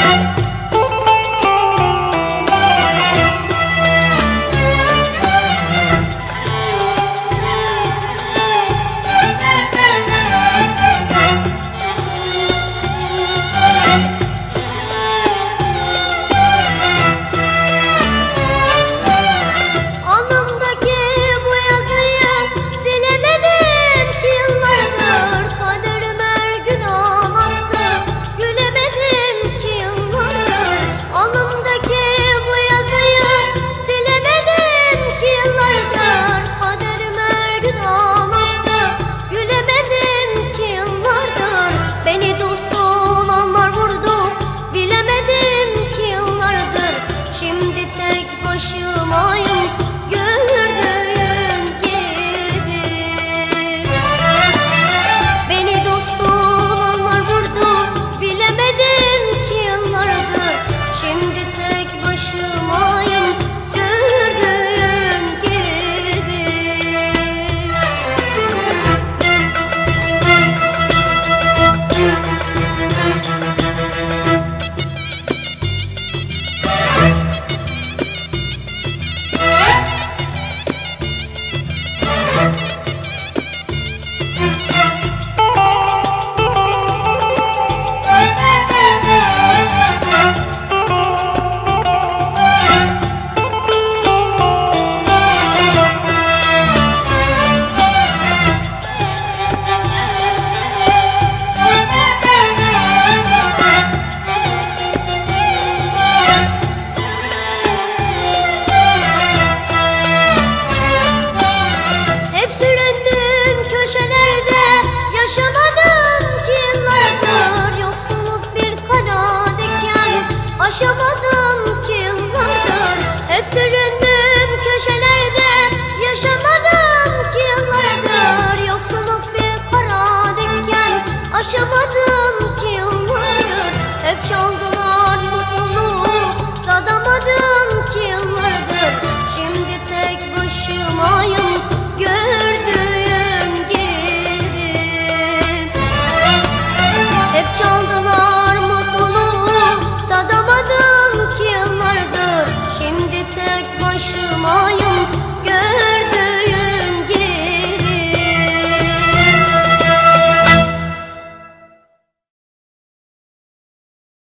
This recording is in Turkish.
Başımayım gördüğün gibi. Beni dost olanlar vurdu, bilemedim ki yıllardır. Şimdi tek başımayım gördüğün gibi. Yaşamadım ki yıllardır, yoksulluk bir kara diken. Aşamadım ki yıllardır, hep süründüm köşelerde. Yaşamadım ki yıllardır, yoksulluk bir kara diken. Aşamadım ki yıllardır, hep çaldılar mutluluğu. Tadamadım ki yıllardır, şimdi tek başımayım gördüğün gibi. Hep çaldılar mutluluğu, tadamadım ki yıllardır. Şimdi tek başımayım